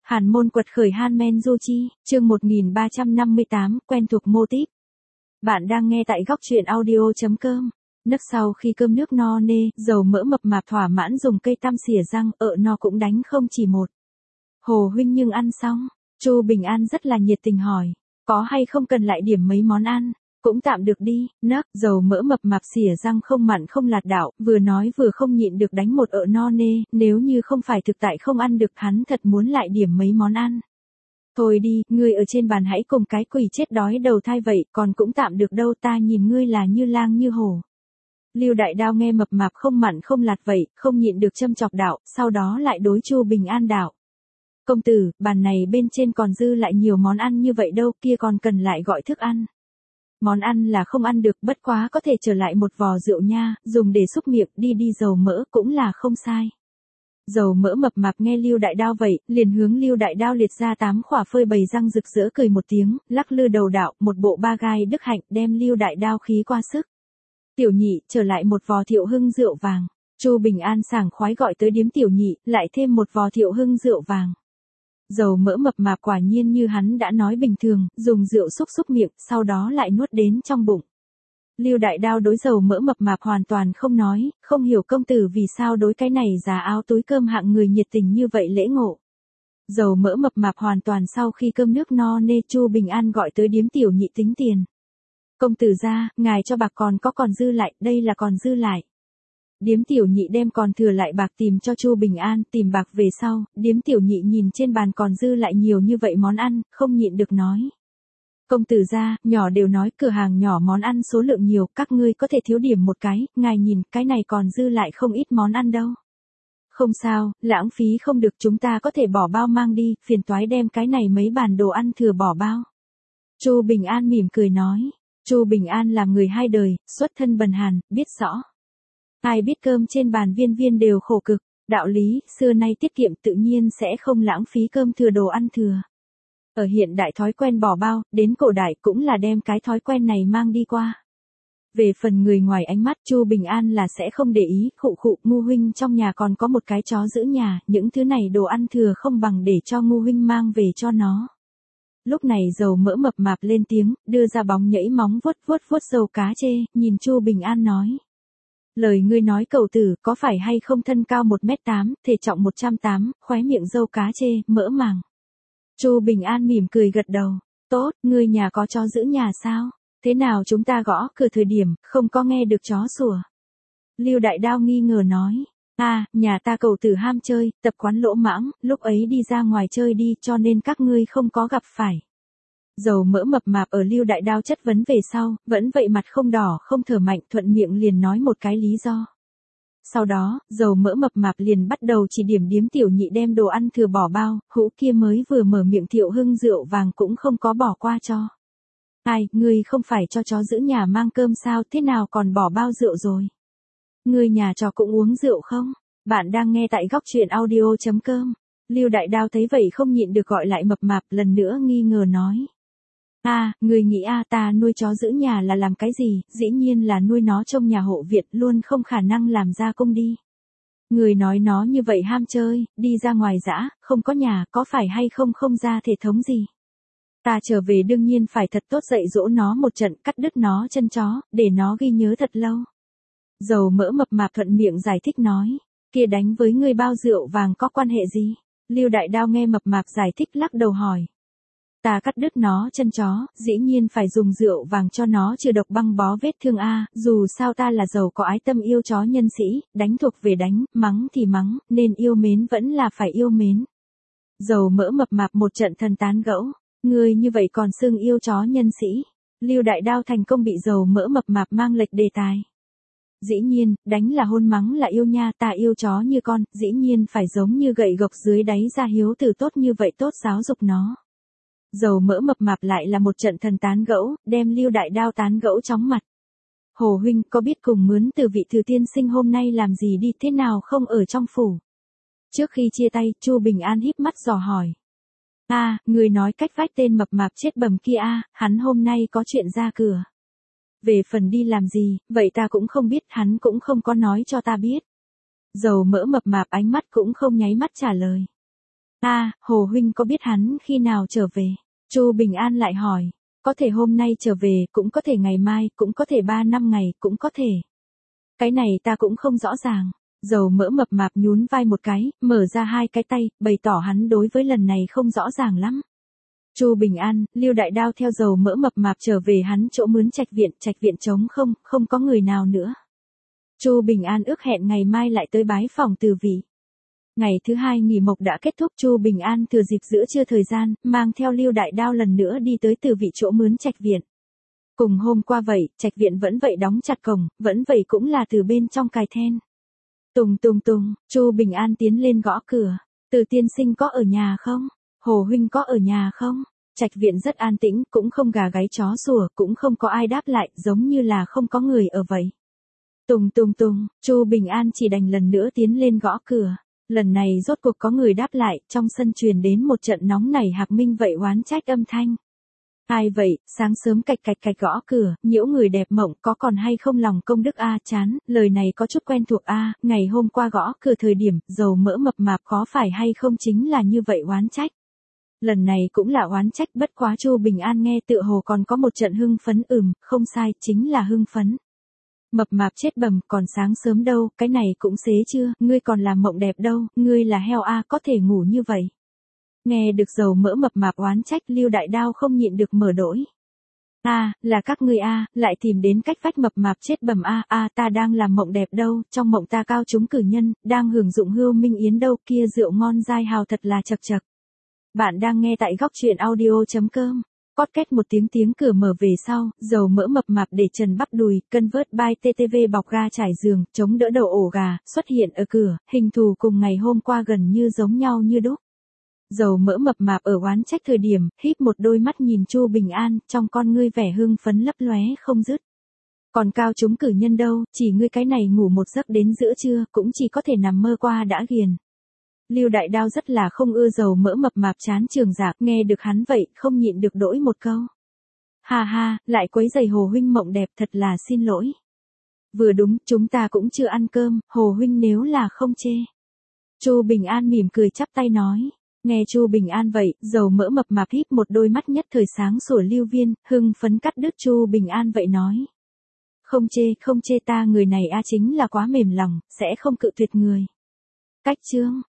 Hàn môn quật khởi Han Du Chi, chương 1358, quen thuộc mô típ. Bạn đang nghe tại góc truyện audio.com. Nấc sau khi cơm nước no nê, dầu mỡ mập mạp thỏa mãn dùng cây tăm xỉa răng, no cũng đánh không chỉ một. Hồ huynh nhưng ăn xong, Chu Bình An rất là nhiệt tình hỏi, có hay không cần lại điểm mấy món ăn? Cũng tạm được đi, nấc, dầu mỡ mập mạp xỉa răng không mặn không lạt đạo, vừa nói vừa không nhịn được đánh một no nê, nếu như không phải thực tại không ăn được hắn thật muốn lại điểm mấy món ăn. Thôi đi, ngươi ở trên bàn hãy cùng cái quỷ chết đói đầu thai vậy, còn cũng tạm được đâu, ta nhìn ngươi là như lang như hổ. Lưu Đại Đao nghe mập mạp không mặn không lạt vậy, không nhịn được châm chọc đạo, sau đó lại đối Chu Bình An đạo. Công tử, bàn này bên trên còn dư lại nhiều món ăn như vậy đâu, kia còn cần lại gọi thức ăn. Món ăn là không ăn được, bất quá có thể trở lại một vò rượu nha, dùng để xúc miệng, đi dầu mỡ cũng là không sai. Dầu mỡ mập mạp nghe Lưu Đại Đao vậy, liền hướng Lưu Đại Đao liệt ra 8 khỏa phơi bày răng rực rỡ cười một tiếng, lắc lư đầu đạo, một bộ ba gai đức hạnh đem Lưu Đại Đao khí qua sức. Tiểu nhị, trở lại một vò Thiệu Hưng rượu vàng. Chu Bình An sảng khoái gọi tới điếm tiểu nhị, lại thêm một vò Thiệu Hưng rượu vàng. Dầu mỡ mập mạp quả nhiên như hắn đã nói bình thường, dùng rượu xúc miệng, sau đó lại nuốt đến trong bụng. Lưu Đại Đao đối dầu mỡ mập mạp hoàn toàn không nói, không hiểu công tử vì sao đối cái này già áo túi cơm hạng người nhiệt tình như vậy lễ ngộ. Dầu mỡ mập mạp hoàn toàn sau khi cơm nước no nê, Chu Bình An gọi tới điếm tiểu nhị tính tiền. Công tử ra, ngài cho bạc còn dư lại, đây là còn dư lại. Điếm tiểu nhị đem còn thừa lại bạc tìm cho Chu Bình An, tìm bạc về sau, điếm tiểu nhị nhìn trên bàn còn dư lại nhiều như vậy món ăn, không nhịn được nói. Công tử ra, nhỏ đều nói cửa hàng nhỏ món ăn số lượng nhiều, các ngươi có thể thiếu điểm một cái, ngài nhìn, cái này còn dư lại không ít món ăn đâu. Không sao, lãng phí không được, chúng ta có thể bỏ bao mang đi, phiền toái đem cái này mấy bàn đồ ăn thừa bỏ bao. Chu Bình An mỉm cười nói. Chu Bình An là người hai đời, xuất thân bần hàn, biết rõ. Ai biết cơm trên bàn viên viên đều khổ cực, đạo lý, xưa nay tiết kiệm tự nhiên sẽ không lãng phí cơm thừa đồ ăn thừa. Ở hiện đại thói quen bỏ bao, đến cổ đại cũng là đem cái thói quen này mang đi qua. Về phần người ngoài ánh mắt, Chu Bình An là sẽ không để ý, khụ, Ngu huynh trong nhà còn có một cái chó giữ nhà, những thứ này đồ ăn thừa không bằng để cho Ngu huynh mang về cho nó. Lúc này dầu mỡ mập mạp lên tiếng, đưa ra bóng nhảy móng vuốt dầu cá chê, nhìn Chu Bình An nói. Lời ngươi nói cậu tử có phải hay không thân cao 1m8, thể trọng 108, khóe miệng dâu cá chê, mỡ màng. Chu Bình An mỉm cười gật đầu. Tốt, ngươi nhà có chó giữ nhà sao? Thế nào chúng ta gõ cửa thời điểm, không có nghe được chó sủa? Lưu Đại Đao nghi ngờ nói. Nhà ta cậu tử ham chơi, tập quán lỗ mãng, lúc ấy đi ra ngoài chơi đi cho nên các ngươi không có gặp phải. Dầu mỡ mập mạp ở Lưu Đại Đao chất vấn về sau, vẫn vậy mặt không đỏ không thở mạnh, thuận miệng liền nói một cái lý do. Sau đó, dầu mỡ mập mạp liền bắt đầu chỉ điểm điếm tiểu nhị đem đồ ăn thừa bỏ bao, hũ kia mới vừa mở miệng Thiệu Hưng rượu vàng cũng không có bỏ qua cho. Ai, ngươi không phải cho chó giữ nhà mang cơm sao, thế nào còn bỏ bao rượu rồi? Ngươi nhà chó cũng uống rượu không? Bạn đang nghe tại góc truyện audio.com. Lưu Đại Đao thấy vậy không nhịn được gọi lại mập mạp, lần nữa nghi ngờ nói. Người nghĩ ta nuôi chó giữ nhà là làm cái gì, dĩ nhiên là nuôi nó trong nhà hộ viện, luôn không khả năng làm ra công đi. Người nói nó như vậy ham chơi, đi ra ngoài dã, không có nhà, có phải hay không ra thể thống gì. Ta trở về đương nhiên phải thật tốt dạy dỗ nó một trận, cắt đứt nó chân chó, để nó ghi nhớ thật lâu. Dầu mỡ mập mạp thuận miệng giải thích nói, kia đánh với người bao rượu vàng có quan hệ gì? Lưu Đại Đao nghe mập mạp giải thích lắc đầu hỏi. Ta cắt đứt nó chân chó, dĩ nhiên phải dùng rượu vàng cho nó trừ độc băng bó vết thương dù sao ta là giàu có ái tâm yêu chó nhân sĩ, đánh thuộc về đánh, mắng thì mắng, nên yêu mến vẫn là phải yêu mến. Dầu mỡ mập mạp một trận thần tán gẫu, ngươi như vậy còn xưng yêu chó nhân sĩ. Lưu Đại Đao thành công bị dầu mỡ mập mạp mang lệch đề tài. Dĩ nhiên, đánh là hôn mắng là yêu nha, ta yêu chó như con, dĩ nhiên phải giống như gậy gộc dưới đáy ra hiếu từ tốt như vậy tốt giáo dục nó. Dầu mỡ mập mạp lại là một trận thần tán gẫu, đem Lưu Đại Đao tán gẫu chóng mặt. Hồ huynh có biết cùng mướn từ vị thừa tiên sinh hôm nay làm gì đi, thế nào không ở trong phủ? Trước khi chia tay, Chu Bình An híp mắt dò hỏi. Người nói cách vách tên mập mạp chết bầm kia hắn hôm nay có chuyện ra cửa. Về phần đi làm gì, vậy ta cũng không biết, hắn cũng không có nói cho ta biết. Dầu mỡ mập mạp ánh mắt cũng không nháy mắt trả lời. Hồ huynh có biết hắn khi nào trở về? Chu Bình An lại hỏi. Có thể hôm nay trở về, cũng có thể ngày mai, cũng có thể 3 năm ngày, cũng có thể. Cái này ta cũng không rõ ràng. Dầu mỡ mập mạp nhún vai một cái, mở ra hai cái tay, bày tỏ hắn đối với lần này không rõ ràng lắm. Chu Bình An, Lưu Đại Đao theo dầu mỡ mập mạp trở về hắn chỗ mướn trạch viện trống không, không có người nào nữa. Chu Bình An ước hẹn ngày mai lại tới bái phòng Từ Vị. Ngày thứ hai nghỉ mộc đã kết thúc, Chu Bình An thừa dịp giữa trưa thời gian, mang theo Lưu Đại Đao lần nữa đi tới Từ Vị chỗ mướn trạch viện. Cùng hôm qua vậy, trạch viện vẫn vậy đóng chặt cổng, vẫn vậy cũng là từ bên trong cài then. Tùng, Chu Bình An tiến lên gõ cửa. Từ tiên sinh có ở nhà không? Hồ huynh có ở nhà không? Trạch viện rất an tĩnh, cũng không gà gáy chó sủa, cũng không có ai đáp lại, giống như là không có người ở vậy. Tùng, Chu Bình An chỉ đành lần nữa tiến lên gõ cửa. Lần này rốt cuộc có người đáp lại, trong sân truyền đến một trận nóng nảy hạc minh vậy oán trách âm thanh. Ai vậy, sáng sớm cạch gõ cửa, nhiễu người đẹp mộng, có còn hay không lòng công đức chán, lời này có chút quen thuộc ngày hôm qua gõ cửa thời điểm, dầu mỡ mập mạp có phải hay không chính là như vậy oán trách. Lần này cũng là oán trách, bất quá Chu Bình An nghe tựa hồ còn có một trận hưng phấn, không sai, chính là hưng phấn. Mập mạp chết bầm, còn sáng sớm đâu, cái này cũng xế chưa, ngươi còn làm mộng đẹp đâu, ngươi là heo có thể ngủ như vậy. Nghe được dầu mỡ mập mạp oán trách, Lưu Đại Đao không nhịn được mở đỗi. Là các ngươi lại tìm đến cách vách mập mạp chết bầm ta đang làm mộng đẹp đâu, trong mộng ta cao chúng cử nhân, đang hưởng dụng hưu minh yến đâu, kia rượu ngon dai hào thật là chật chật. Bạn đang nghe tại góc truyện audio.com. Cót két một tiếng cửa mở về sau, dầu mỡ mập mạp để trần bắp đùi, Convert by TTV bọc ga trải giường, chống đỡ đầu ổ gà, xuất hiện ở cửa, hình thù cùng ngày hôm qua gần như giống nhau như đúc. Dầu mỡ mập mạp ở oán trách thời điểm, híp một đôi mắt nhìn Chu Bình An, trong con ngươi vẻ hưng phấn lấp lóe không dứt. Còn cao chúng cử nhân đâu, chỉ ngươi cái này ngủ một giấc đến giữa trưa, cũng chỉ có thể nằm mơ qua đã ghiền. Lưu Đại Đao rất là không ưa dầu mỡ mập mạp chán trường giạc, nghe được hắn vậy, không nhịn được đỗi một câu. Lại quấy giày Hồ huynh mộng đẹp, thật là xin lỗi. Vừa đúng, chúng ta cũng chưa ăn cơm, Hồ huynh nếu là không chê. Chu Bình An mỉm cười chắp tay nói. Nghe Chu Bình An vậy, dầu mỡ mập mạp híp một đôi mắt nhất thời sáng sủa Lưu Viên, hưng phấn cắt đứt Chu Bình An vậy nói. Không chê ta, người này chính là quá mềm lòng, sẽ không cự tuyệt người. Cách chương